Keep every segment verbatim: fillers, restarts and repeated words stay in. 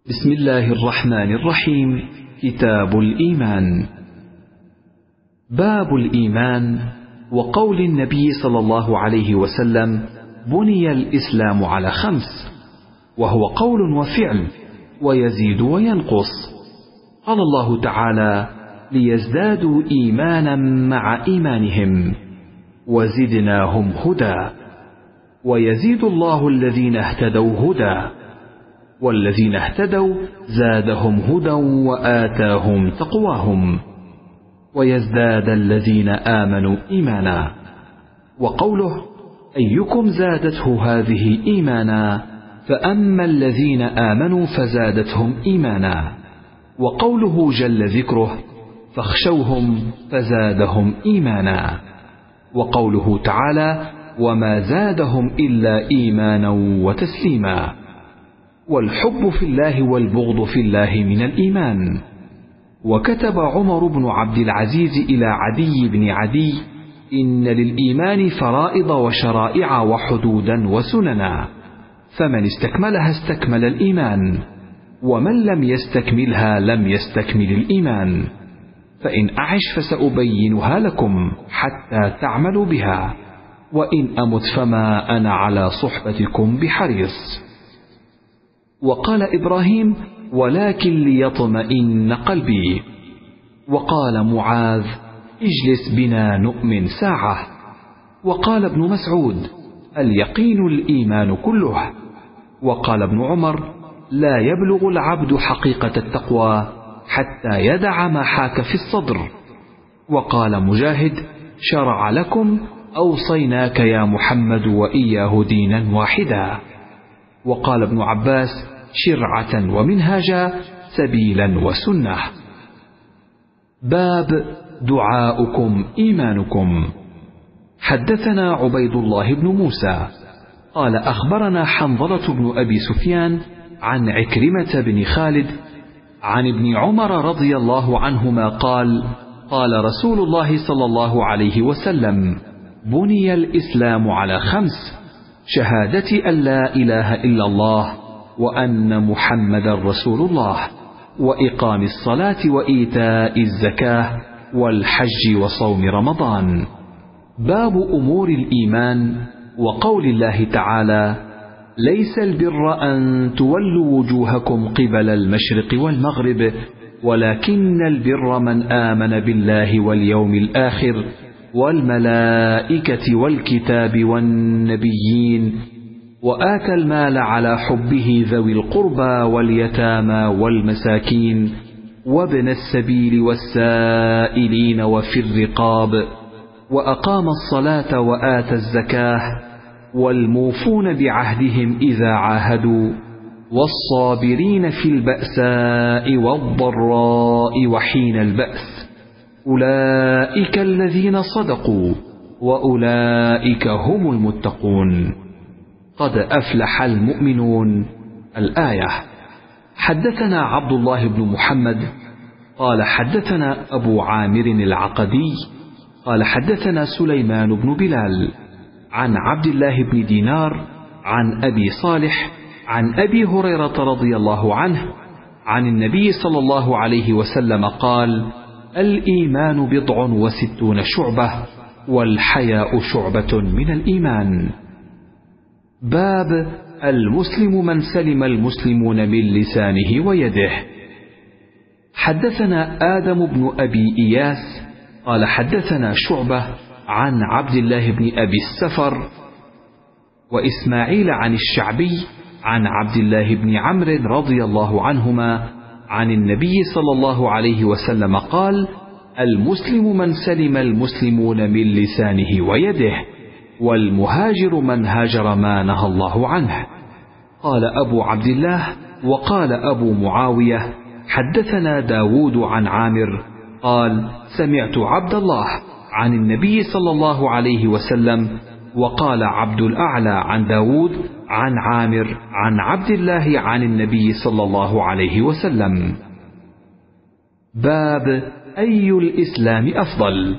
بسم الله الرحمن الرحيم. كتاب الإيمان. باب الإيمان. وقول النبي صلى الله عليه وسلم: بني الإسلام على خمس، وهو قول وفعل، ويزيد وينقص. قال الله تعالى: ليزدادوا إيمانا مع إيمانهم وزدناهم هدى. ويزيد الله الذين اهتدوا هدى، والذين اهتدوا زادهم هدى وآتاهم تقواهم. ويزداد الذين آمنوا إيمانا. وقوله: أيكم زادته هذه إيمانا، فأما الذين آمنوا فزادتهم إيمانا. وقوله جل ذكره: فاخشوهم فزادهم إيمانا. وقوله تعالى: وما زادهم إلا إيمانا وتسليما. والحب في الله والبغض في الله من الإيمان. وكتب عمر بن عبد العزيز إلى عدي بن عدي: إن للإيمان فرائض وشرائع وحدودا وسننا، فمن استكملها استكمل الإيمان، ومن لم يستكملها لم يستكمل الإيمان. فإن أعش فسأبينها لكم حتى تعملوا بها، وإن أمت فما أنا على صحبتكم بحريص. وقال إبراهيم: ولكن ليطمئن قلبي. وقال معاذ: اجلس بنا نؤمن ساعة. وقال ابن مسعود: اليقين الإيمان كله. وقال ابن عمر: لا يبلغ العبد حقيقة التقوى حتى يدع ما حاك في الصدر. وقال مجاهد: شرع لكم أوصيناك يا محمد وإياه دينا واحدا. وقال ابن عباس: شرعة ومنهاجا، سبيلا وسنة. باب دعاؤكم إيمانكم. حدثنا عبيد الله بن موسى قال أخبرنا حنظلة بن أبي سفيان عن عكرمة بن خالد عن ابن عمر رضي الله عنهما قال: قال رسول الله صلى الله عليه وسلم: بني الإسلام على خمس: شهادة أن لا إله إلا الله وأن محمدا رسول الله، وإقام الصلاة وإيتاء الزكاة والحج وصوم رمضان. باب أمور الإيمان. وقول الله تعالى: ليس البر أن تولوا وجوهكم قبل المشرق والمغرب، ولكن البر من آمن بالله واليوم الآخر والملائكة والكتاب والنبيين، وآتى المال على حبه ذوي القربى واليتامى والمساكين وابن السبيل والسائلين وفي الرقاب، وأقام الصلاة وآتى الزكاة، والموفون بعهدهم إذا عاهدوا، والصابرين في البأساء والضراء وحين البأس، أولئك الذين صدقوا وأولئك هم المتقون. قد أفلح المؤمنون. الآية. حدثنا عبد الله بن محمد قال حدثنا أبو عامر العقدي قال حدثنا سليمان بن بلال عن عبد الله بن دينار عن أبي صالح عن أبي هريرة رضي الله عنه عن النبي صلى الله عليه وسلم قال: الإيمان بضع وستون شعبة، والحياء شعبة من الإيمان. باب المسلم من سلم المسلمون من لسانه ويده. حدثنا آدم بن أبي إياس قال حدثنا شعبة عن عبد الله بن أبي السفر وإسماعيل عن الشعبي عن عبد الله بن عمرو رضي الله عنهما عن النبي صلى الله عليه وسلم قال: المسلم من سلم المسلمون من لسانه ويده، والمهاجر من هاجر ما نهى الله عنه. قال أبو عبد الله. وقال أبو معاوية: حدثنا داود عن عامر قال: سمعت عبد الله عن النبي صلى الله عليه وسلم. وقال عبد الأعلى عن داود عن عامر عن عبد الله عن النبي صلى الله عليه وسلم. باب أي الإسلام أفضل.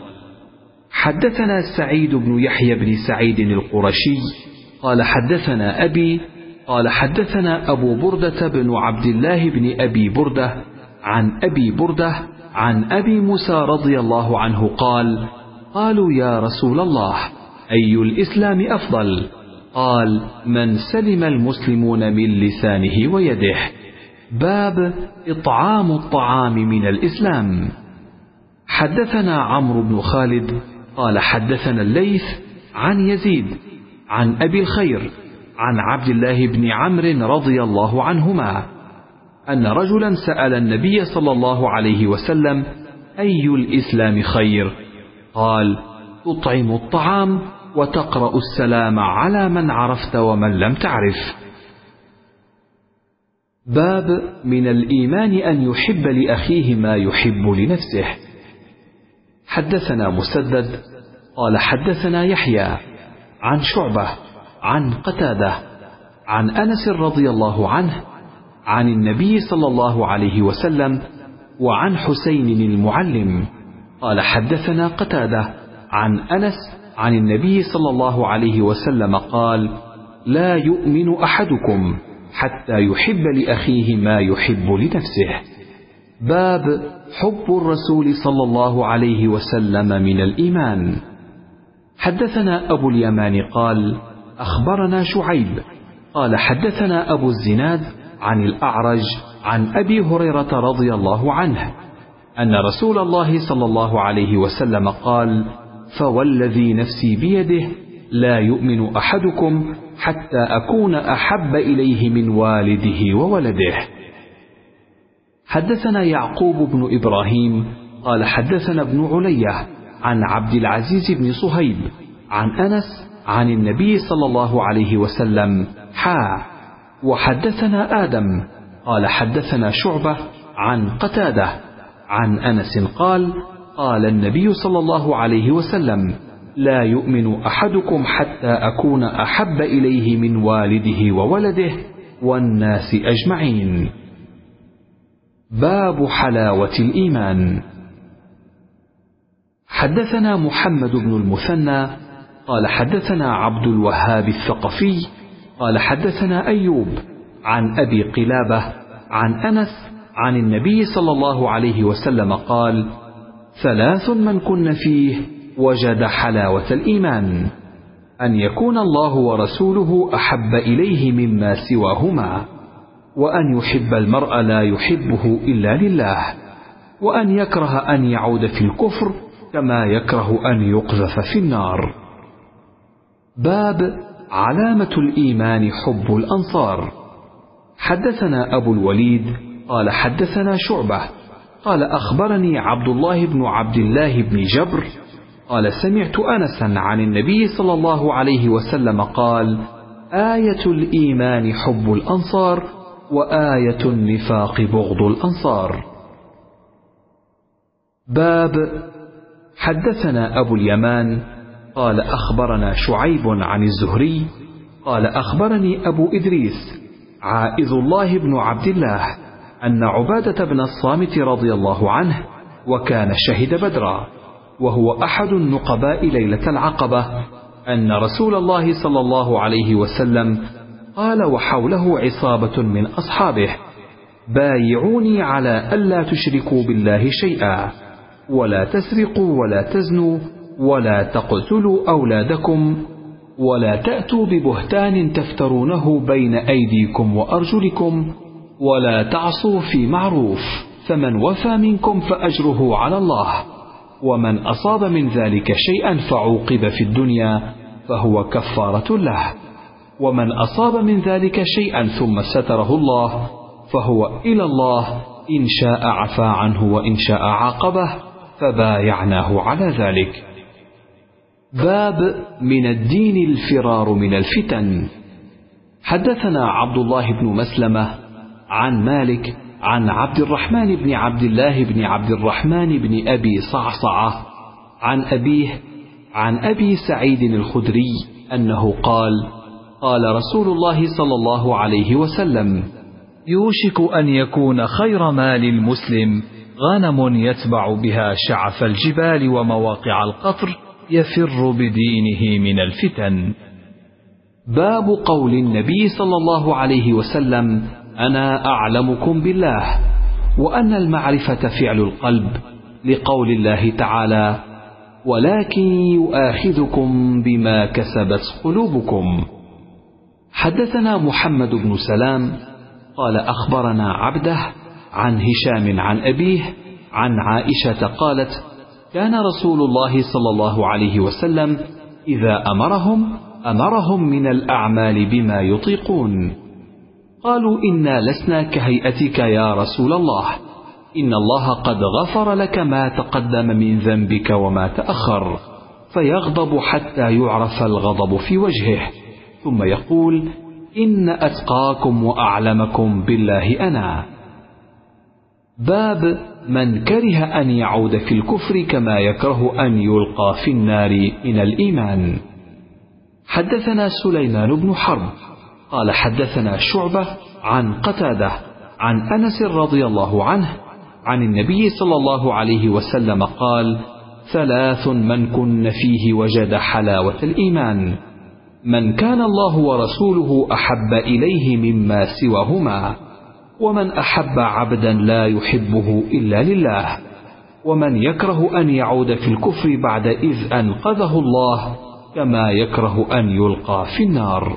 حدثنا سعيد بن يحيى بن سعيد القرشي قال حدثنا أبي قال حدثنا أبو بردة بن عبد الله بن أبي بردة عن أبي بردة عن أبي موسى رضي الله عنه قال: قالوا يا رسول الله أي الإسلام أفضل؟ قال: من سلم المسلمون من لسانه ويده. باب إطعام الطعام من الإسلام. حدثنا عمرو بن خالد قال حدثنا الليث عن يزيد عن أبي الخير عن عبد الله بن عمرو رضي الله عنهما أن رجلا سأل النبي صلى الله عليه وسلم: أي الإسلام خير؟ قال: تطعم الطعام وتقرأ السلام على من عرفت ومن لم تعرف. باب من الإيمان أن يحب لأخيه ما يحب لنفسه. حدثنا مسدد قال حدثنا يحيى عن شعبة عن قتادة عن أنس رضي الله عنه عن النبي صلى الله عليه وسلم وعن حسين المعلم قال حدثنا قتادة عن أنس عن النبي صلى الله عليه وسلم قال: لا يؤمن أحدكم حتى يحب لأخيه ما يحب لنفسه. باب حب الرسول صلى الله عليه وسلم من الإيمان. حدثنا أبو اليمان قال: أخبرنا شعيب قال حدثنا أبو الزناد عن الأعرج عن أبي هريرة رضي الله عنه أن رسول الله صلى الله عليه وسلم قال: فوالذي نفسي بيده لا يؤمن أحدكم حتى أكون أحب إليه من والده وولده. حدثنا يعقوب بن إبراهيم قال حدثنا ابن علية عن عبد العزيز بن صهيب عن أنس عن النبي صلى الله عليه وسلم حا. وحدثنا آدم قال حدثنا شعبة عن قتادة عن أنس قال: قال النبي صلى الله عليه وسلم: لا يؤمن أحدكم حتى أكون أحب إليه من والده وولده والناس أجمعين. باب حلاوة الإيمان. حدثنا محمد بن المثنى قال حدثنا عبد الوهاب الثقفي قال حدثنا أيوب عن أبي قلابة عن أنس عن النبي صلى الله عليه وسلم قال: ثلاث من كن فيه وجد حلاوة الإيمان: أن يكون الله ورسوله أحب إليه مما سواهما، وأن يحب المرء لا يحبه إلا لله، وأن يكره أن يعود في الكفر كما يكره أن يقذف في النار. باب علامة الإيمان حب الأنصار. حدثنا أبو الوليد قال حدثنا شعبة قال أخبرني عبد الله بن عبد الله بن جبر قال سمعت أنسا عن النبي صلى الله عليه وسلم قال: آية الإيمان حب الأنصار، وآية النفاق بغض الأنصار. باب حدثنا أبو اليمان قال أخبرنا شعيب عن الزهري قال أخبرني أبو إدريس عائذ الله بن عبد الله أن عبادة بن الصامت رضي الله عنه وكان شهد بدرا وهو أحد النقباء ليلة العقبة أن رسول الله صلى الله عليه وسلم قال وحوله عصابة من أصحابه: بايعوني على ألا تشركوا بالله شيئا، ولا تسرقوا ولا تزنوا ولا تقتلوا أولادكم، ولا تأتوا ببهتان تفترونه بين أيديكم وأرجلكم، ولا تعصوا في معروف، فمن وفى منكم فأجره على الله، ومن أصاب من ذلك شيئا فعوقب في الدنيا فهو كفارة له، ومن أصاب من ذلك شيئا ثم ستره الله فهو إلى الله، إن شاء عفا عنه وإن شاء عاقبه، فبايعناه على ذلك. باب من الدين الفرار من الفتن. حدثنا عبد الله بن مسلمة عن مالك عن عبد الرحمن بن عبد الله بن عبد الرحمن بن أبي صعصعة عن أبيه عن أبي سعيد الخدري أنه قال: قال رسول الله صلى الله عليه وسلم: يوشك أن يكون خير مال المسلم غنم يتبع بها شعف الجبال ومواقع القطر يفر بدينه من الفتن. باب قول النبي صلى الله عليه وسلم: أنا أعلمكم بالله، وأن المعرفة فعل القلب، لقول الله تعالى: ولكن يؤاخذكم بما كسبت قلوبكم. حدثنا محمد بن سلام قال أخبرنا عبده عن هشام عن أبيه عن عائشة قالت: كان رسول الله صلى الله عليه وسلم إذا أمرهم أمرهم من الأعمال بما يطيقون. قالوا: إنا لسنا كهيئتك يا رسول الله، إن الله قد غفر لك ما تقدم من ذنبك وما تأخر، فيغضب حتى يعرف الغضب في وجهه، ثم يقول: إن أتقاكم وأعلمكم بالله أنا. باب من كره أن يعود في الكفر كما يكره أن يلقى في النار من الإيمان. حدثنا سليمان بن حرب قال حدثنا شعبة عن قتادة عن أنس رضي الله عنه عن النبي صلى الله عليه وسلم قال: ثلاث من كن فيه وجد حلاوة الإيمان: من كان الله ورسوله أحب إليه مما سواهما، ومن أحب عبدا لا يحبه إلا لله، ومن يكره أن يعود في الكفر بعد إذ أنقذه الله كما يكره أن يلقى في النار.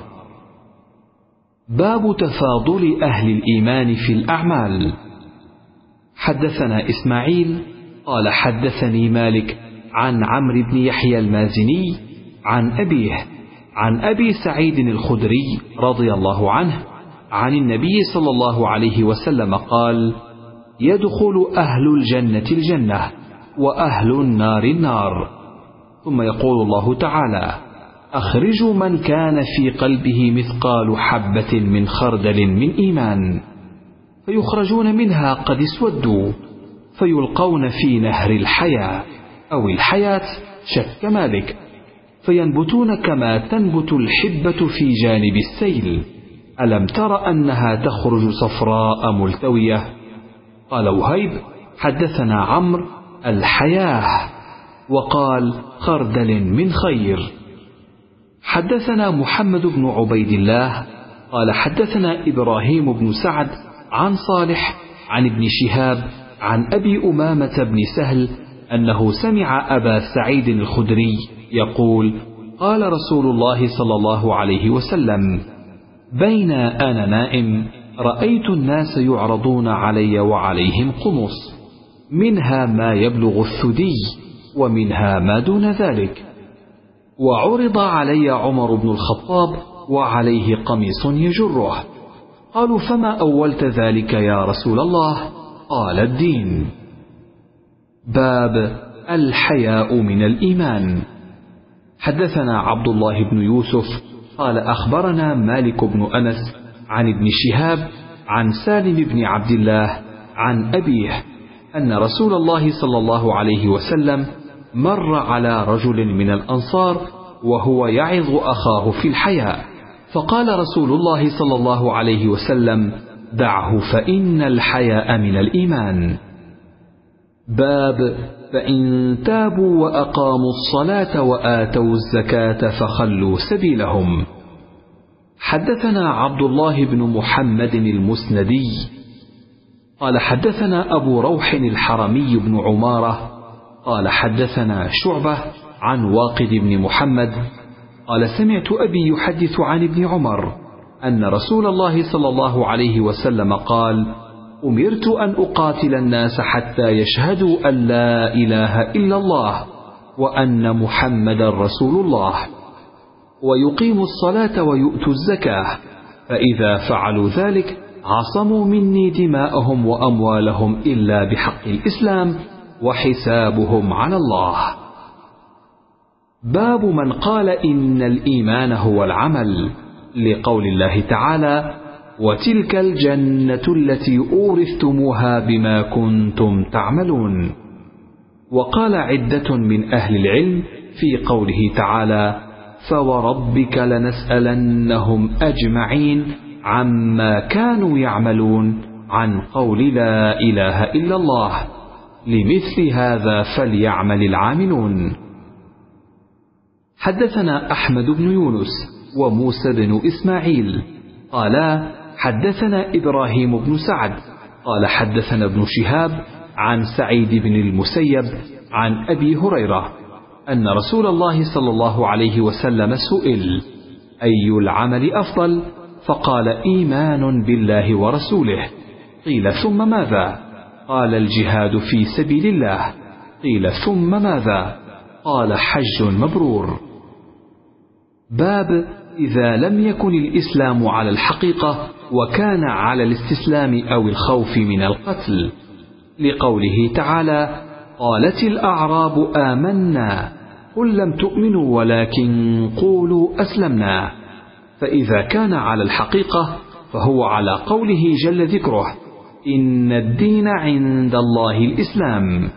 باب تفاضل أهل الإيمان في الأعمال. حدثنا إسماعيل قال حدثني مالك عن عمرو بن يحيى المازني عن أبيه عن أبي سعيد الخدري رضي الله عنه عن النبي صلى الله عليه وسلم قال: يدخل أهل الجنة الجنة وأهل النار النار، ثم يقول الله تعالى: أخرجوا من كان في قلبه مثقال حبة من خردل من إيمان، فيخرجون منها قد اسودوا، فيلقون في نهر الحياة أو الحياة، شك مالك، فينبتون كما تنبت الحبة في جانب السيل. ألم تر أنها تخرج صفراء ملتوية؟ قال وهيب: حدثنا عمرو الحياة، وقال: خردل من خير. حدثنا محمد بن عبيد الله قال حدثنا إبراهيم بن سعد عن صالح عن ابن شهاب عن أبي أمامة بن سهل أنه سمع أبا سعيد الخدري يقول: قال رسول الله صلى الله عليه وسلم: بين أنا نائم رأيت الناس يعرضون علي وعليهم قمص، منها ما يبلغ الثدي ومنها ما دون ذلك، وعرض علي عمر بن الخطاب وعليه قميص يجره. قالوا: فما أولت ذلك يا رسول الله؟ قال: الدين. باب الحياء من الإيمان. حدثنا عبد الله بن يوسف قال أخبرنا مالك بن أنس عن ابن شهاب عن سالم بن عبد الله عن أبيه أن رسول الله صلى الله عليه وسلم مر على رجل من الأنصار وهو يعظ أخاه في الحياء، فقال رسول الله صلى الله عليه وسلم: دعه فإن الحياء من الإيمان. باب فإن تابوا وأقاموا الصلاة وآتوا الزكاة فخلوا سبيلهم. حدثنا عبد الله بن محمد المسندي قال حدثنا أبو روح الحرمي بن عمارة قال حدثنا شعبة عن واقد بن محمد قال سمعت أبي يحدث عن ابن عمر أن رسول الله صلى الله عليه وسلم قال: أمرت أن أقاتل الناس حتى يشهدوا أن لا إله إلا الله وأن محمدا رسول الله، ويقيموا الصلاة ويؤتوا الزكاة، فإذا فعلوا ذلك عصموا مني دماءهم وأموالهم إلا بحق الإسلام، وحسابهم على الله. باب من قال إن الإيمان هو العمل، لقول الله تعالى: وتلك الجنة التي أورثتموها بما كنتم تعملون. وقال عدة من أهل العلم في قوله تعالى: فوربك لنسألنهم أجمعين عما كانوا يعملون، عن قول لا إله إلا الله، لمثل هذا فليعمل العاملون. حدثنا أحمد بن يونس وموسى بن إسماعيل قالا حدثنا إبراهيم بن سعد قال حدثنا ابن شهاب عن سعيد بن المسيب عن أبي هريرة أن رسول الله صلى الله عليه وسلم سئل أي العمل أفضل؟ فقال إيمان بالله ورسوله. قيل ثم ماذا؟ قال الجهاد في سبيل الله. قيل ثم ماذا؟ قال حج مبرور. باب إذا لم يكن الإسلام على الحقيقة وكان على الاستسلام أو الخوف من القتل، لقوله تعالى قالت الأعراب آمنا قل لم تؤمنوا ولكن قولوا أسلمنا. فإذا كان على الحقيقة فهو على قوله جل ذكره إن الدين عند الله الإسلام.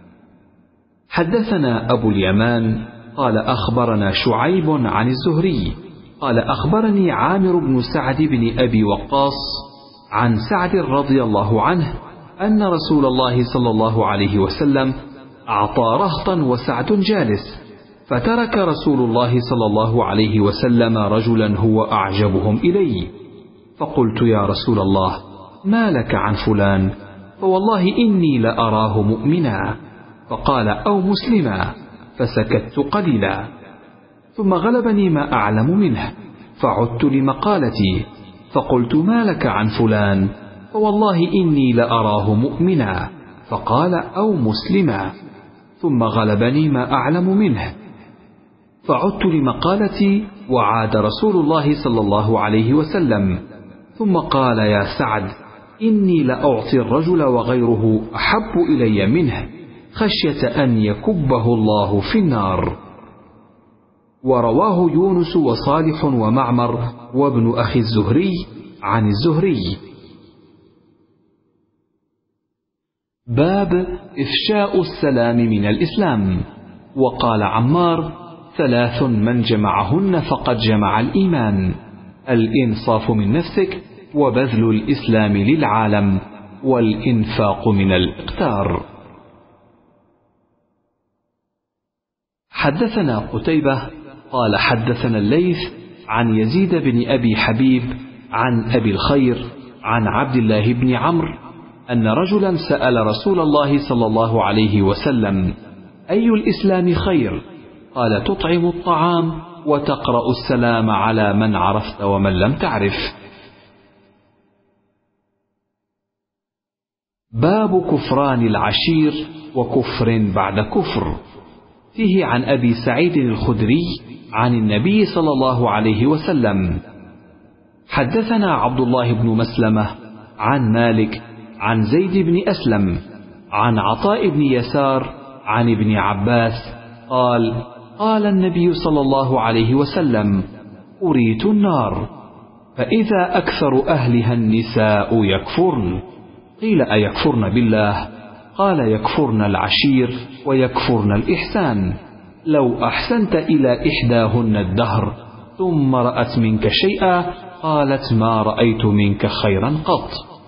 حدثنا أبو اليمان قال أخبرنا شعيب عن الزهري قال أخبرني عامر بن سعد بن أبي وقاص عن سعد رضي الله عنه أن رسول الله صلى الله عليه وسلم أعطى رهطا وسعد جالس، فترك رسول الله صلى الله عليه وسلم رجلا هو أعجبهم إلي، فقلت يا رسول الله ما لك عن فلان؟ فوالله إني لأراه مؤمنا. فقال أو مسلما، فسكت قليلا، ثم غلبني ما أعلم منه، فعدت لمقالتي فقلت ما لك عن فلان؟ فوالله إني لأراه مؤمنا. فقال أو مسلما، ثم غلبني ما أعلم منه، فعدت لمقالتي، وعاد رسول الله صلى الله عليه وسلم، ثم قال يا سعد إني لأعطي الرجل وغيره أحب إلي منه خشية أن يكبه الله في النار. ورواه يونس وصالح ومعمر وابن أخي الزهري عن الزهري. باب إفشاء السلام من الإسلام. وقال عمار ثلاث من جمعهن فقد جمع الإيمان: الإنصاف من نفسك، وبذل الإسلام للعالم، والإنفاق من الإقتار. حدثنا قتيبة قال حدثنا الليث عن يزيد بن أبي حبيب عن أبي الخير عن عبد الله بن عمرو أن رجلا سأل رسول الله صلى الله عليه وسلم أي الإسلام خير؟ قال تطعم الطعام وتقرأ السلام على من عرفت ومن لم تعرف. باب كفران العشير وكفر بعد كفر. فيه عن أبي سعيد الخدري عن النبي صلى الله عليه وسلم. حدثنا عبد الله بن مسلمة عن مالك عن زيد بن أسلم عن عطاء بن يسار عن ابن عباس قال قال النبي صلى الله عليه وسلم أريت النار فإذا أكثر أهلها النساء يكفرن. قيل أيكفرن بالله؟ قال يكفرن العشير ويكفرن الإحسان. لو أحسنت إلى إحداهن الدهر ثم رأت منك شيئا قالت ما رأيت منك خيرا قط.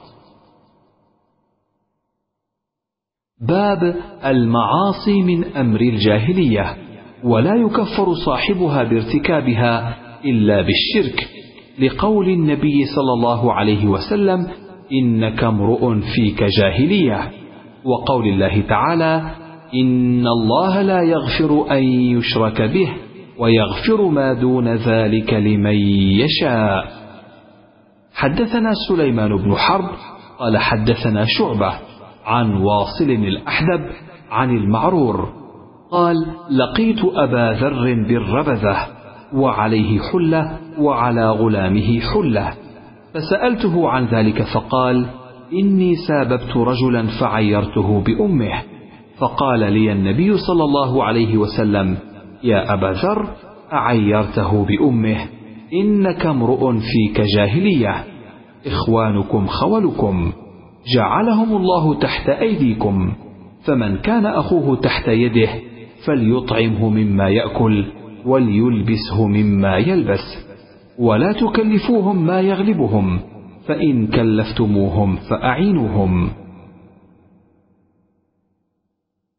باب المعاصي من أمر الجاهلية، ولا يكفر صاحبها بارتكابها إلا بالشرك، لقول النبي صلى الله عليه وسلم إنك امرؤ فيك جاهلية، وقول الله تعالى إن الله لا يغفر أن يشرك به ويغفر ما دون ذلك لمن يشاء. حدثنا سليمان بن حرب قال حدثنا شعبة عن واصل الأحدب عن المعرور قال لقيت أبا ذر بالربذة وعليه حلة وعلى غلامه حلة، فسألته عن ذلك فقال إني ساببت رجلا فعيرته بأمه، فقال لي النبي صلى الله عليه وسلم يا أبا ذر أعيرته بأمه؟ إنك امرؤ فيك جاهلية، إخوانكم خولكم، جعلهم الله تحت أيديكم، فمن كان أخوه تحت يده فليطعمه مما يأكل وليلبسه مما يلبس، ولا تكلفوهم ما يغلبهم، فإن كلفتموهم فأعينوهم.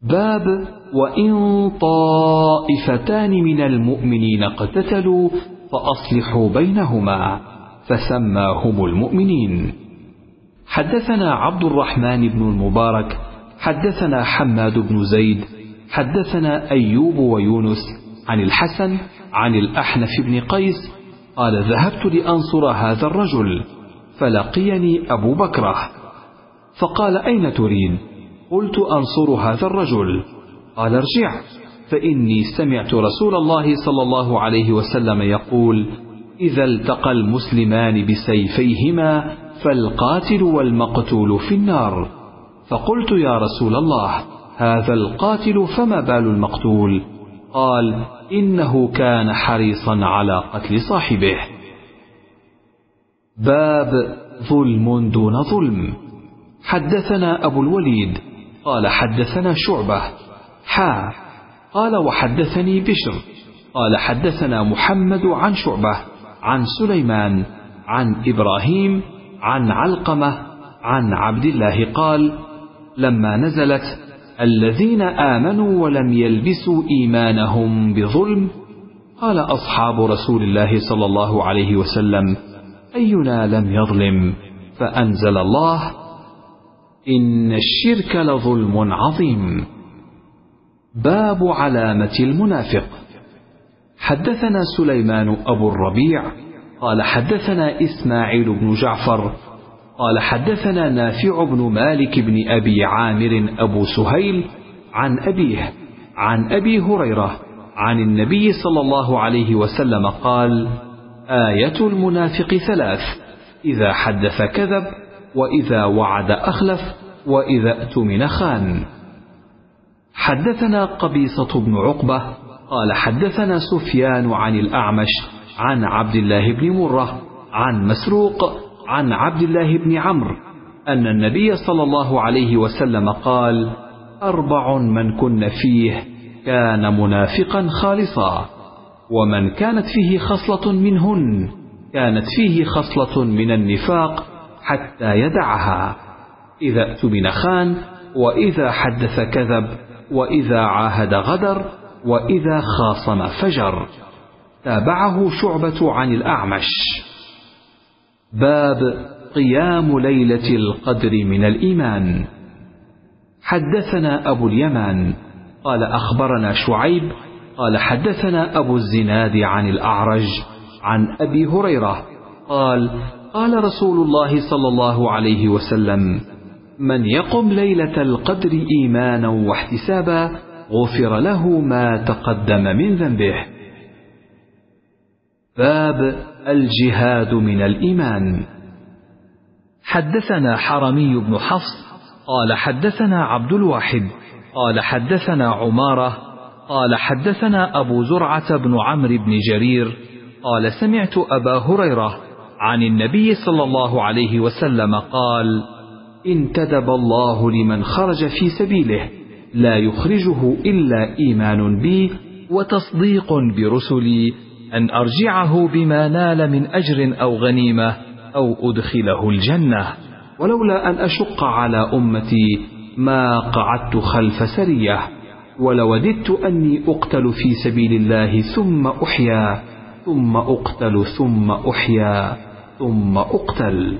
باب وإن طائفتان من المؤمنين اقتتلوا فأصلحوا بينهما، فسماهم المؤمنين. حدثنا عبد الرحمن بن المبارك حدثنا حماد بن زيد حدثنا أيوب ويونس عن الحسن عن الأحنف بن قيس قال ذهبت لأنصر هذا الرجل فلقيني أبو بكرة فقال أين تريد؟ قلت أنصر هذا الرجل. قال ارجع فإني سمعت رسول الله صلى الله عليه وسلم يقول إذا التقى المسلمان بسيفيهما فالقاتل والمقتول في النار. فقلت يا رسول الله هذا القاتل فما بال المقتول؟ قال إنه كان حريصا على قتل صاحبه. باب ظلم دون ظلم. حدثنا أبو الوليد قال حدثنا شعبة حا قال وحدثني بشر قال حدثنا محمد عن شعبة عن سليمان عن إبراهيم عن علقمة عن عبد الله قال لما نزلت الذين آمنوا ولم يلبسوا إيمانهم بظلم قال أصحاب رسول الله صلى الله عليه وسلم أينا لم يظلم؟ فأنزل الله إن الشرك لظلم عظيم. باب علامة المنافق. حدثنا سليمان أبو الربيع قال حدثنا إسماعيل بن جعفر قال حدثنا نافع بن مالك بن أبي عامر أبو سهيل عن أبيه عن أبي هريرة عن النبي صلى الله عليه وسلم قال آية المنافق ثلاث إذا حدث كذب وإذا وعد أخلف وإذا اؤتمن خان. حدثنا قبيصة بن عقبة قال حدثنا سفيان عن الأعمش عن عبد الله بن مرة عن مسروق عن عبد الله بن عمرو أن النبي صلى الله عليه وسلم قال أربع من كن فيه كان منافقا خالصا ومن كانت فيه خصلة منهن كانت فيه خصلة من النفاق حتى يدعها إذا اؤتمن خان وإذا حدث كذب وإذا عاهد غدر وإذا خاصم فجر. تابعه شعبة عن الأعمش. باب قيام ليلة القدر من الإيمان. حدثنا أبو اليمان قال أخبرنا شعيب قال حدثنا أبو الزناد عن الأعرج عن أبي هريرة قال قال رسول الله صلى الله عليه وسلم من يقم ليلة القدر إيمانا واحتسابا غفر له ما تقدم من ذنبه. باب الجهاد من الإيمان. حدثنا حرمي بن حفص قال حدثنا عبد الواحد قال حدثنا عمارة قال حدثنا أبو زرعة بن عمرو بن جرير قال سمعت أبا هريرة عن النبي صلى الله عليه وسلم قال انتدب الله لمن خرج في سبيله لا يخرجه إلا إيمان بي وتصديق برسلي أن أرجعه بما نال من أجر أو غنيمة أو أدخله الجنة ولولا أن أشق على أمتي ما قعدت خلف سرية ولوددت أني أقتل في سبيل الله ثم أحيا ثم أقتل ثم أحيا ثم أقتل.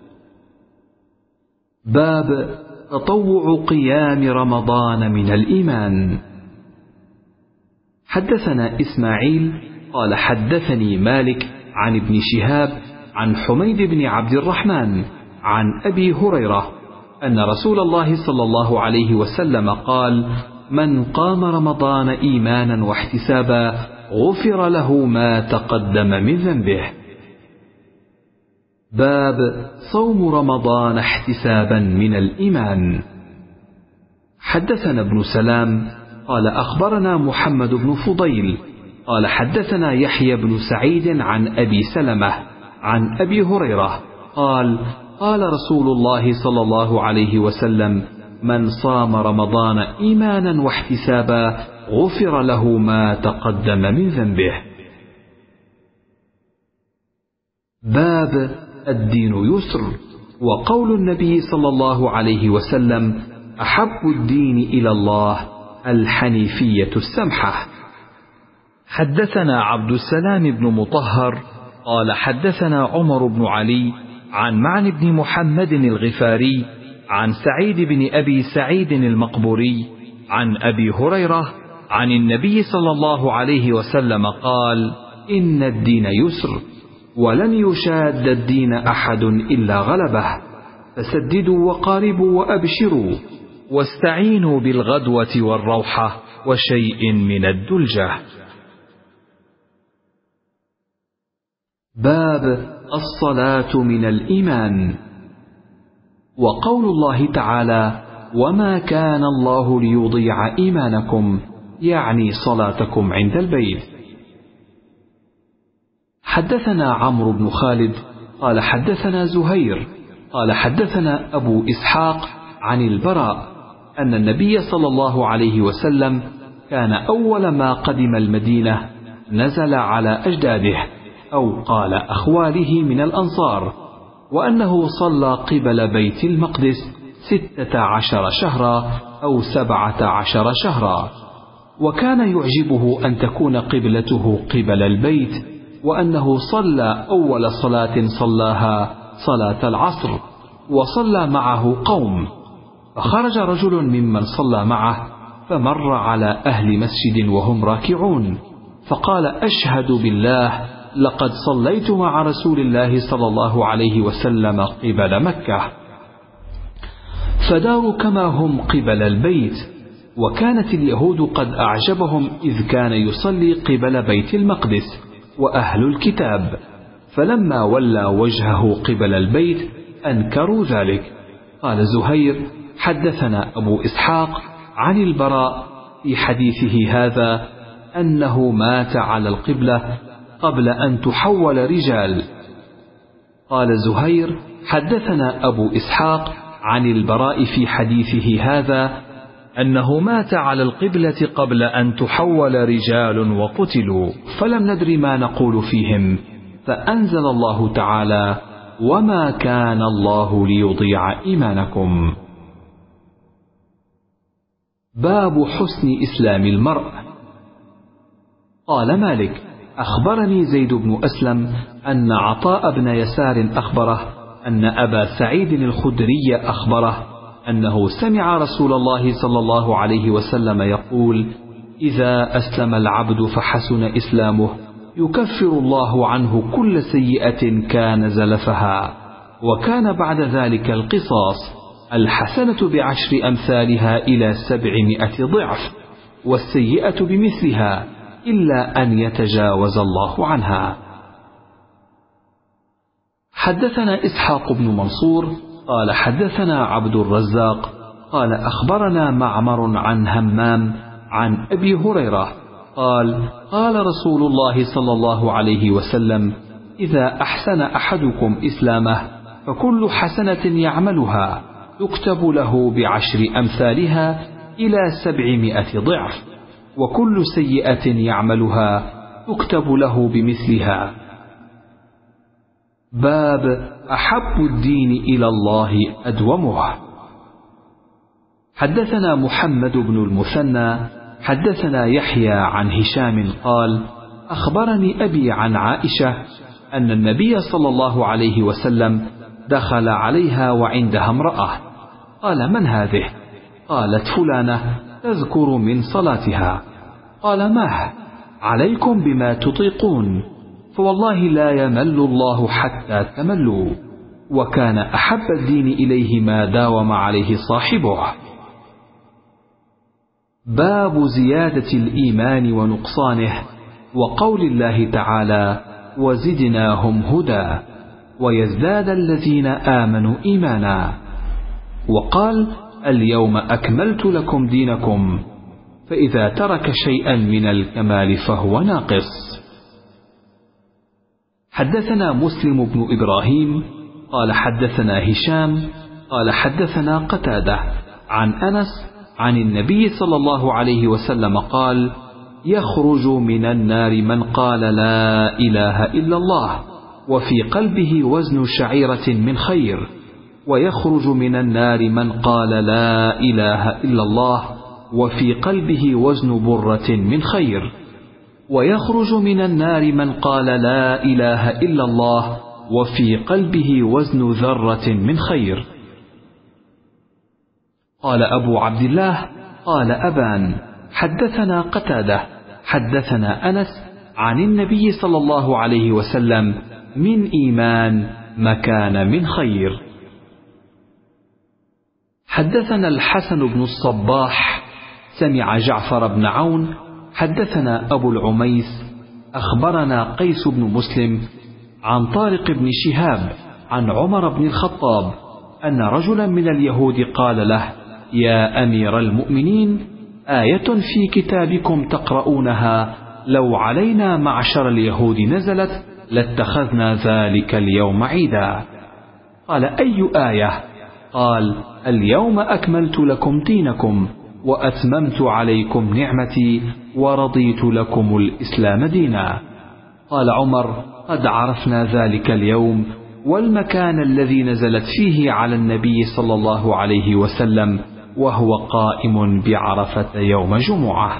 باب تطوع قيام رمضان من الإيمان. حدثنا إسماعيل قال حدثني مالك عن ابن شهاب عن حميد بن عبد الرحمن عن أبي هريرة أن رسول الله صلى الله عليه وسلم قال من قام رمضان إيمانا واحتسابا غفر له ما تقدم من ذنبه. باب صوم رمضان احتسابا من الإيمان. حدثنا ابن سلام قال أخبرنا محمد بن فضيل قال حدثنا يحيى بن سعيد عن أبي سلمة عن أبي هريرة قال قال رسول الله صلى الله عليه وسلم من صام رمضان إيمانا واحتسابا غفر له ما تقدم من ذنبه. باب الدين يسر. وقول النبي صلى الله عليه وسلم أحب الدين إلى الله الحنيفية السمحة. حدثنا عبد السلام بن مطهر قال حدثنا عمر بن علي عن معن بن محمد الغفاري عن سعيد بن أبي سعيد المقبوري عن أبي هريرة عن النبي صلى الله عليه وسلم قال: إن الدين يسر، ولن يشاد الدين أحد إلا غلبه، فسددوا وقاربوا وأبشروا، واستعينوا بالغدوة والروحة وشيء من الدلجة. باب الصلاة من الإيمان. وقول الله تعالى: وما كان الله ليضيع إيمانكم، يعني صلاتكم عند البيت. حدثنا عمرو بن خالد قال حدثنا زهير قال حدثنا أبو إسحاق عن البراء أن النبي صلى الله عليه وسلم كان أول ما قدم المدينة نزل على أجداده أو قال أخواله من الأنصار، وأنه صلى قبل بيت المقدس ستة عشر شهرا أو سبعة عشر شهرا، وكان يعجبه أن تكون قبلته قبل البيت، وأنه صلى أول صلاة صلاها صلاة العصر، وصلى معه قوم، فخرج رجل ممن صلى معه فمر على أهل مسجد وهم راكعون، فقال: أشهد بالله لقد صليت مع رسول الله صلى الله عليه وسلم قبل مكة. فداروا كما هم قبل البيت، وكانت اليهود قد أعجبهم إذ كان يصلي قبل بيت المقدس وأهل الكتاب، فلما ولى وجهه قبل البيت أنكروا ذلك. قال زهير: حدثنا أبو إسحاق عن البراء في حديثه هذا أنه مات على القبلة قبل أن تحول رجال. قال زهير: حدثنا أبو إسحاق عن البراء في حديثه هذا أنه مات على القبلة قبل أن تحول رجال وقتلوا، فلم ندر ما نقول فيهم، فأنزل الله تعالى: وما كان الله ليضيع إيمانكم. باب حسن إسلام المرء. قال مالك: أخبرني زيد بن أسلم أن عطاء بن يسار أخبره أن أبا سعيد الخدري أخبره أنه سمع رسول الله صلى الله عليه وسلم يقول: إذا أسلم العبد فحسن إسلامه يكفر الله عنه كل سيئة كان زلفها، وكان بعد ذلك القصاص، الحسنة بعشر أمثالها إلى سبعمائة ضعف، والسيئة بمثلها إلا أن يتجاوز الله عنها. حدثنا إسحاق بن منصور قال حدثنا عبد الرزاق قال أخبرنا معمر عن همام عن أبي هريرة قال: قال رسول الله صلى الله عليه وسلم: إذا أحسن أحدكم إسلامه فكل حسنة يعملها يكتب له بعشر أمثالها إلى سبعمائة ضعف، وكل سيئة يعملها يكتب له بمثلها. باب أحب الدين إلى الله أدومه. حدثنا محمد بن المثنى حدثنا يحيى عن هشام قال: أخبرني أبي عن عائشة أن النبي صلى الله عليه وسلم دخل عليها وعندها امرأة، قال: من هذه؟ قالت: فلانة تذكر من صلاتها. قال: مه عليكم بما تطيقون، فوالله لا يمل الله حتى تملوا، وكان أحب الدين إليه ما داوم عليه صاحبه. باب زيادة الإيمان ونقصانه، وقول الله تعالى: وزدناهم هدى، ويزداد الذين آمنوا إيمانا. وقال: اليوم أكملت لكم دينكم، فإذا ترك شيئا من الكمال فهو ناقص. حدثنا مسلم بن إبراهيم قال حدثنا هشام قال حدثنا قتادة عن أنس عن النبي صلى الله عليه وسلم قال: يخرج من النار من قال لا إله إلا الله وفي قلبه وزن شعيرة من خير، ويخرج من النار من قال لا إله إلا الله وفي قلبه وزن برة من خير، ويخرج من النار من قال لا إله إلا الله وفي قلبه وزن ذرة من خير. قال أبو عبد الله قال أبان حدثنا قتادة حدثنا أنس عن النبي صلى الله عليه وسلم من إيمان مكان من خير. حدثنا الحسن بن الصباح سمع جعفر بن عون حدثنا أبو العميس أخبرنا قيس بن مسلم عن طارق بن شهاب عن عمر بن الخطاب أن رجلا من اليهود قال له: يا أمير المؤمنين، آية في كتابكم تقرؤونها لو علينا معشر اليهود نزلت لاتخذنا ذلك اليوم عيدا. قال: أي آية؟ قال: اليوم أكملت لكم دينكم وأتممت عليكم نعمتي ورضيت لكم الإسلام دينا. قال عمر: قد عرفنا ذلك اليوم والمكان الذي نزلت فيه على النبي صلى الله عليه وسلم وهو قائم بعرفة يوم جمعة.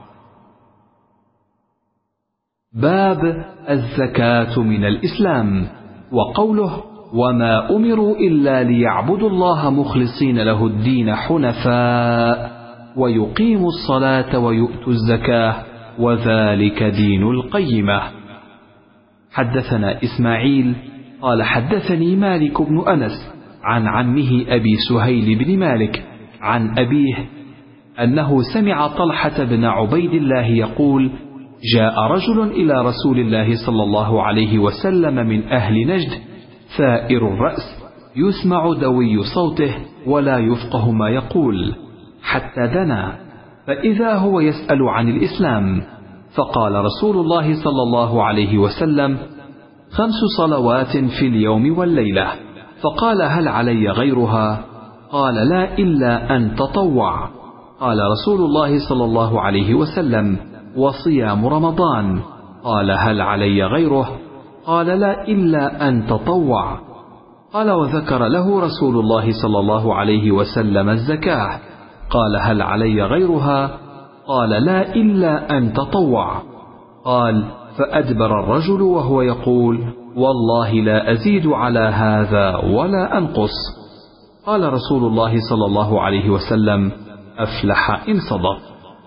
باب الزكاة من الإسلام، وقوله: وما أمروا إلا ليعبدوا الله مخلصين له الدين حنفاء ويقيموا الصلاة ويؤتوا الزكاة وذلك دين القيمة. حدثنا إسماعيل قال حدثني مالك بن أنس عن عمه أبي سهيل بن مالك عن أبيه أنه سمع طلحة بن عبيد الله يقول: جاء رجل إلى رسول الله صلى الله عليه وسلم من أهل نجد ثائر الرأس يسمع دوي صوته ولا يفقه ما يقول، حتى دنا فإذا هو يسأل عن الإسلام، فقال رسول الله صلى الله عليه وسلم: خمس صلوات في اليوم والليلة. فقال: هل علي غيرها؟ قال: لا إلا أن تطوع. قال رسول الله صلى الله عليه وسلم: وصيام رمضان. قال: هل علي غيره؟ قال: لا إلا أن تطوع. قال: وذكر له رسول الله صلى الله عليه وسلم الزكاة. قال: هل علي غيرها؟ قال: لا إلا أن تطوع. قال: فأدبر الرجل وهو يقول: والله لا أزيد على هذا ولا أنقص. قال رسول الله صلى الله عليه وسلم: أفلح إن صدق.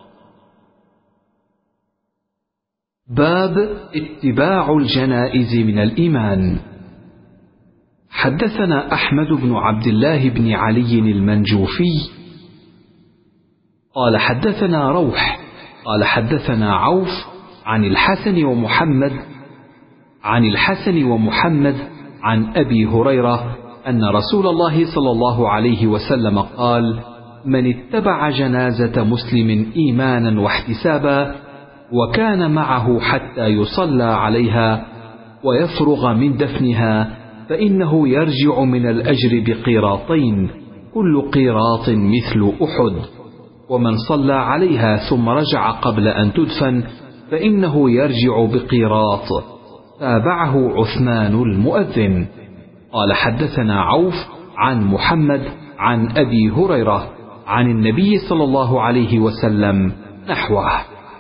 باب اتباع الجنائز من الإيمان. حدثنا أحمد بن عبد الله بن علي المنجوفي قال حدثنا روح قال حدثنا عوف عن الحسن ومحمد عن الحسن ومحمد عن أبي هريرة أن رسول الله صلى الله عليه وسلم قال: من اتبع جنازة مسلم إيمانا واحتسابا وكان معه حتى يصلى عليها ويفرغ من دفنها فإنه يرجع من الأجر بقيراطين، كل قيراط مثل أحد. ومن صلى عليها ثم رجع قبل أن تدفن فإنه يرجع بقيراط. تابعه عثمان المؤذن. قال حدثنا عوف عن محمد عن أبي هريرة عن النبي صلى الله عليه وسلم نحوه.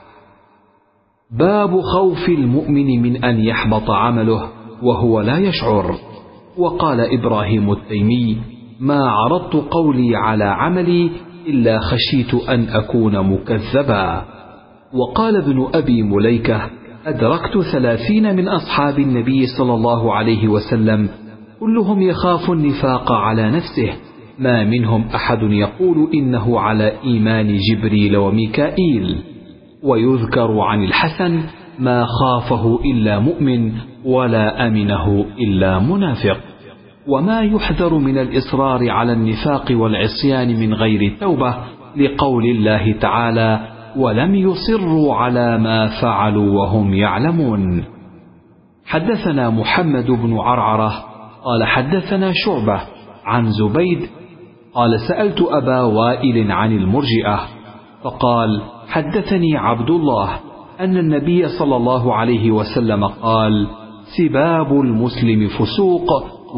باب خوف المؤمن من أن يحبط عمله وهو لا يشعر. وقال إبراهيم التيمي: ما عرضت قولي على عملي إلا خشيت أن أكون مكذبا. وقال ابن أبي مليكة: أدركت ثلاثين من أصحاب النبي صلى الله عليه وسلم كلهم يخاف النفاق على نفسه، ما منهم أحد يقول إنه على إيمان جبريل وميكائيل. ويذكر عن الحسن: ما خافه إلا مؤمن ولا أمنه إلا منافق. وما يحذر من الإصرار على النفاق والعصيان من غير توبة، لقول الله تعالى: ولم يصروا على ما فعلوا وهم يعلمون. حدثنا محمد بن عرعرة قال حدثنا شعبة عن زبيد قال سألت أبا وائل عن المرجئة فقال: حدثني عبد الله أن النبي صلى الله عليه وسلم قال: سباب المسلم فسوق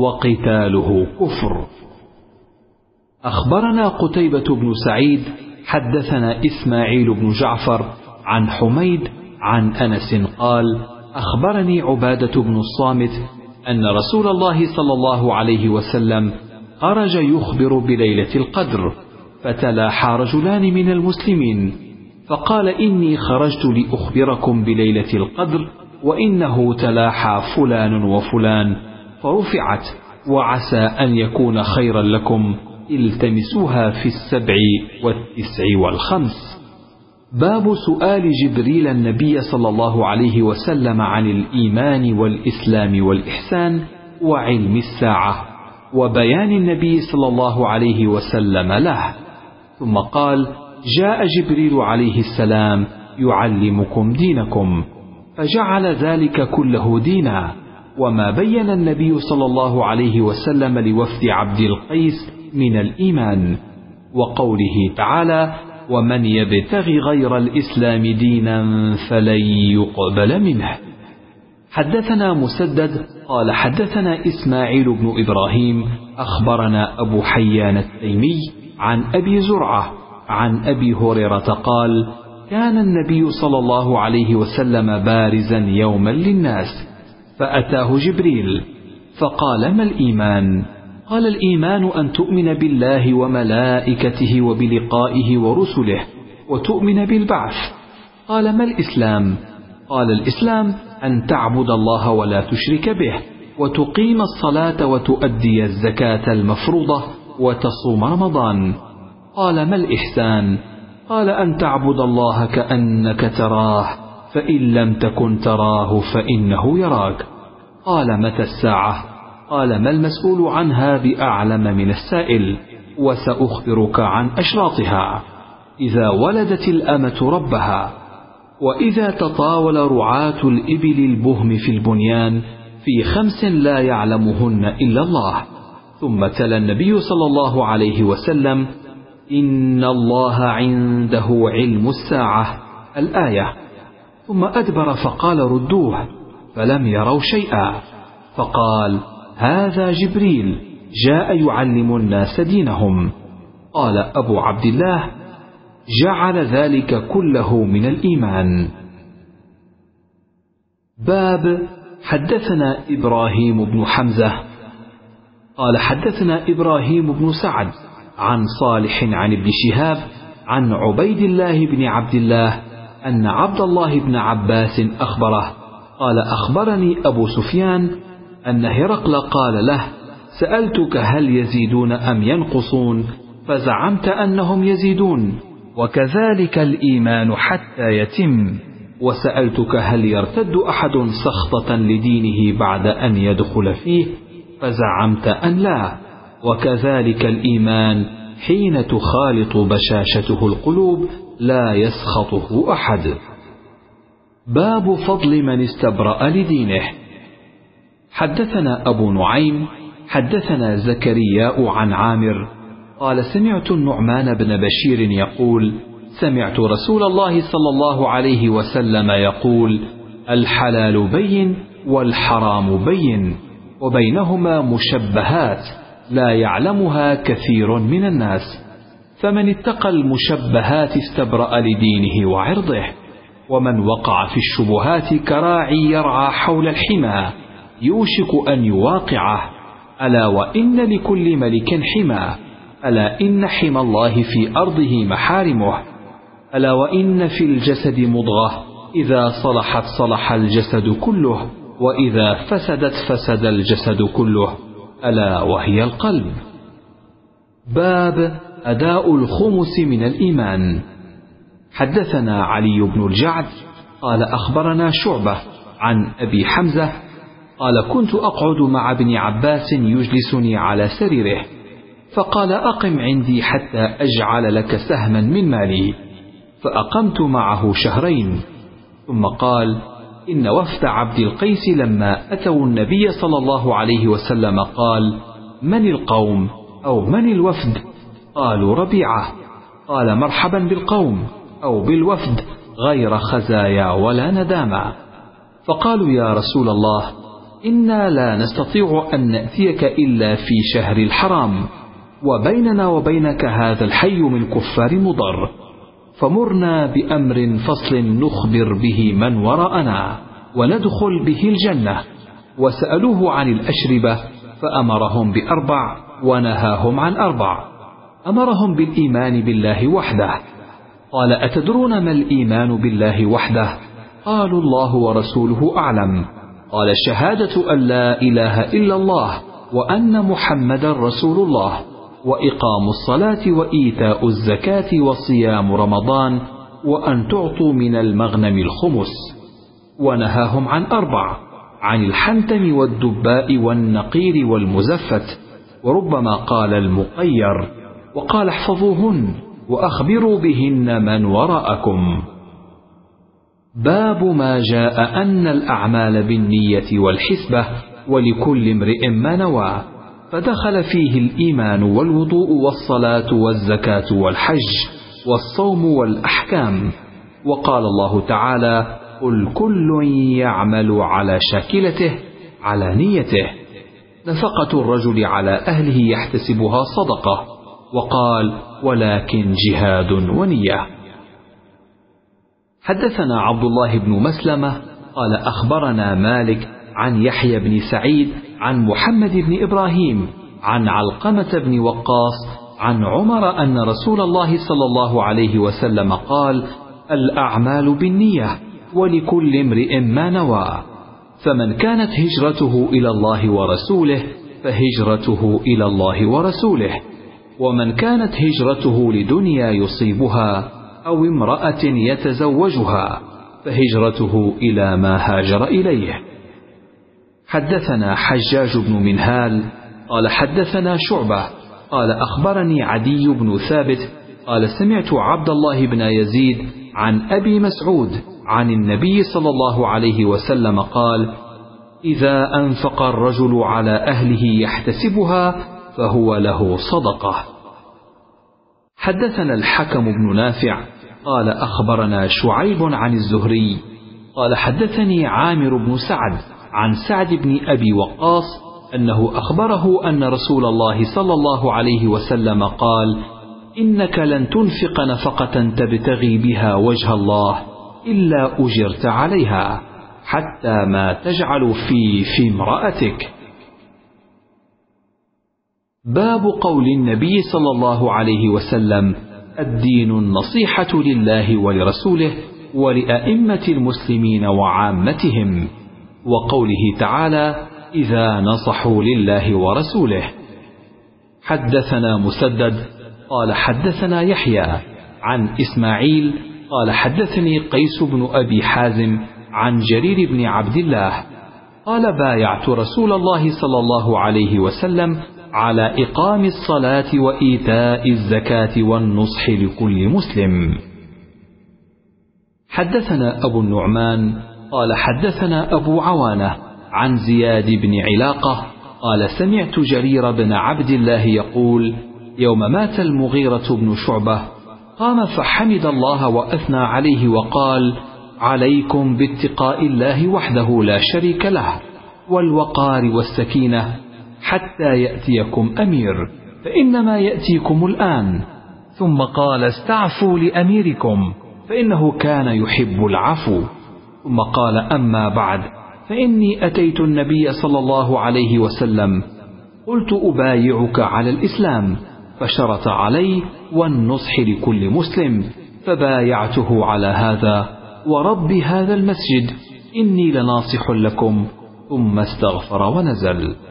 وقتاله كفر. أخبرنا قتيبة بن سعيد حدثنا إسماعيل بن جعفر عن حميد عن أنس قال أخبرني عبادة بن الصامت أن رسول الله صلى الله عليه وسلم خرج يخبر بليلة القدر، فتلاحى رجلان من المسلمين فقال إني خرجت لأخبركم بليلة القدر وإنه تلاحى فلان وفلان، فرفعت وعسى أن يكون خيرا لكم التمسوها في السبع والتسع والخمس. باب سؤال جبريل النبي صلى الله عليه وسلم عن الإيمان والإسلام والإحسان وعلم الساعة، وبيان النبي صلى الله عليه وسلم له. ثم قال جاء جبريل عليه السلام يعلمكم دينكم، فجعل ذلك كله دينا. وما بين النبي صلى الله عليه وسلم لوفد عبد القيس من الإيمان، وقوله تعالى ومن يبتغي غير الإسلام دينا فلن يقبل منه. حدثنا مسدد قال حدثنا إسماعيل بن إبراهيم أخبرنا أبو حيان التيمي عن أبي زرعة عن أبي هريرة قال كان النبي صلى الله عليه وسلم بارزا يوما للناس، فأتاه جبريل فقال ما الإيمان؟ قال الإيمان أن تؤمن بالله وملائكته وبلقائه ورسله وتؤمن بالبعث. قال ما الإسلام؟ قال الإسلام أن تعبد الله ولا تشرك به، وتقيم الصلاة وتؤدي الزكاة المفروضة وتصوم رمضان. قال ما الإحسان؟ قال أن تعبد الله كأنك تراه، فإن لم تكن تراه فإنه يراك. قال متى الساعة؟ قال ما المسؤول عنها بأعلم من السائل، وسأخبرك عن أشراطها: إذا ولدت الأمة ربها، وإذا تطاول رعاة الإبل البهم في البنيان في خمس لا يعلمهن إلا الله. ثم تلا النبي صلى الله عليه وسلم إن الله عنده علم الساعة الآية، ثم أدبر فقال ردوه، فلم يروا شيئا، فقال هذا جبريل جاء يعلم الناس دينهم. قال أبو عبد الله جعل ذلك كله من الإيمان. باب حدثنا إبراهيم بن حمزة قال حدثنا إبراهيم بن سعد عن صالح عن ابن شهاب عن عبيد الله بن عبد الله أن عبد الله بن عباس أخبره قال أخبرني أبو سفيان أن هرقل قال له سألتك هل يزيدون أم ينقصون؟ فزعمت أنهم يزيدون، وكذلك الإيمان حتى يتم. وسألتك هل يرتد أحد سخطة لدينه بعد أن يدخل فيه؟ فزعمت أن لا، وكذلك الإيمان حين تخالط بشاشته القلوب لا يسخطه أحد. باب فضل من استبرأ لدينه. حدثنا أبو نعيم حدثنا زكرياء عن عامر قال سمعت النعمان بن بشير يقول سمعت رسول الله صلى الله عليه وسلم يقول الحلال بين والحرام بين، وبينهما مشبهات لا يعلمها كثير من الناس، فمن اتقى المشبهات استبرأ لدينه وعرضه. ومن وقع في الشبهات كراعي يرعى حول الحمى يوشك أن يواقعه. ألا وإن لكل ملك حمى، ألا إن حمى الله في أرضه محارمه. ألا وإن في الجسد مضغة إذا صلحت صلح الجسد كله، وإذا فسدت فسد الجسد كله، ألا وهي القلب. باب أداء الخمس من الإيمان. حدثنا علي بن الجعد قال أخبرنا شعبة عن أبي حمزة قال كنت أقعد مع ابن عباس يجلسني على سريره، فقال أقم عندي حتى أجعل لك سهما من مالي، فأقمت معه شهرين. ثم قال إن وفد عبد القيس لما أتوا النبي صلى الله عليه وسلم قال من القوم أو من الوفد؟ قالوا ربيعة. قال مرحبا بالقوم أو بالوفد غير خزايا ولا ندامة. فقالوا يا رسول الله إنا لا نستطيع أن نأتيك إلا في شهر الحرام، وبيننا وبينك هذا الحي من كفار مضر، فمرنا بأمر فصل نخبر به من وراءنا وندخل به الجنة. وسألوه عن الأشربة فأمرهم بأربع ونهاهم عن أربع. أمرهم بالإيمان بالله وحده. قال: أتدرون ما الإيمان بالله وحده؟ قالوا: الله ورسوله أعلم. قال: شهادة أن لا إله إلا الله وأن محمدا رسول الله، وإقام الصلاة وإيتاء الزكاة وصيام رمضان، وأن تعطوا من المغنم الخمس. ونهاهم عن أربع: عن الحنتم والدباء والنقير والمزفت، وربما قال المقير، وقال: احفظوهن وأخبروا بهن من وراءكم. باب ما جاء أن الأعمال بالنية والحسبة ولكل امرئ ما نوى، فدخل فيه الإيمان والوضوء والصلاة والزكاة والحج والصوم والأحكام. وقال الله تعالى: قل كل يعمل على شاكلته على نيته. نفقة الرجل على أهله يحتسبها صدقة. وقال: ولكن جهاد ونية. حدثنا عبد الله بن مسلمة قال: أخبرنا مالك عن يحيى بن سعيد عن محمد بن إبراهيم عن علقمة بن وقاص عن عمر أن رسول الله صلى الله عليه وسلم قال: الأعمال بالنية ولكل امرئ ما نوى، فمن كانت هجرته إلى الله ورسوله فهجرته إلى الله ورسوله، ومن كانت هجرته لدنيا يصيبها أو امرأة يتزوجها فهجرته إلى ما هاجر إليه. حدثنا حجاج بن منهال قال: حدثنا شعبة قال: أخبرني عدي بن ثابت قال: سمعت عبد الله بن يزيد عن أبي مسعود عن النبي صلى الله عليه وسلم قال: إذا أنفق الرجل على أهله يحتسبها فهو له صدقة. حدثنا الحكم بن نافع قال: أخبرنا شعيب عن الزهري قال: حدثني عامر بن سعد عن سعد بن أبي وقاص أنه أخبره أن رسول الله صلى الله عليه وسلم قال: إنك لن تنفق نفقة تبتغي بها وجه الله إلا أجرت عليها، حتى ما تجعل في في امرأتك. باب قول النبي صلى الله عليه وسلم: الدين النصيحة لله ولرسوله ولأئمة المسلمين وعامتهم، وقوله تعالى: إذا نصحوا لله ورسوله. حدثنا مسدد قال: حدثنا يحيى عن إسماعيل قال: حدثني قيس بن أبي حازم عن جرير بن عبد الله قال: بايعت رسول الله صلى الله عليه وسلم على إقام الصلاة وإيتاء الزكاة والنصح لكل مسلم. حدثنا أبو النعمان قال: حدثنا أبو عوانة عن زياد بن علاقة قال: سمعت جرير بن عبد الله يقول: يوم مات المغيرة بن شعبة قام فحمد الله وأثنى عليه وقال: عليكم باتقاء الله وحده لا شريك له والوقار والسكينة حتى يأتيكم أمير، فإنما يأتيكم الآن. ثم قال: استعفوا لأميركم فإنه كان يحب العفو. ثم قال: أما بعد، فإني أتيت النبي صلى الله عليه وسلم قلت: أبايعك على الإسلام، فشرط علي والنصح لكل مسلم، فبايعته على هذا ورب هذا المسجد إني لناصح لكم، ثم استغفر ونزل.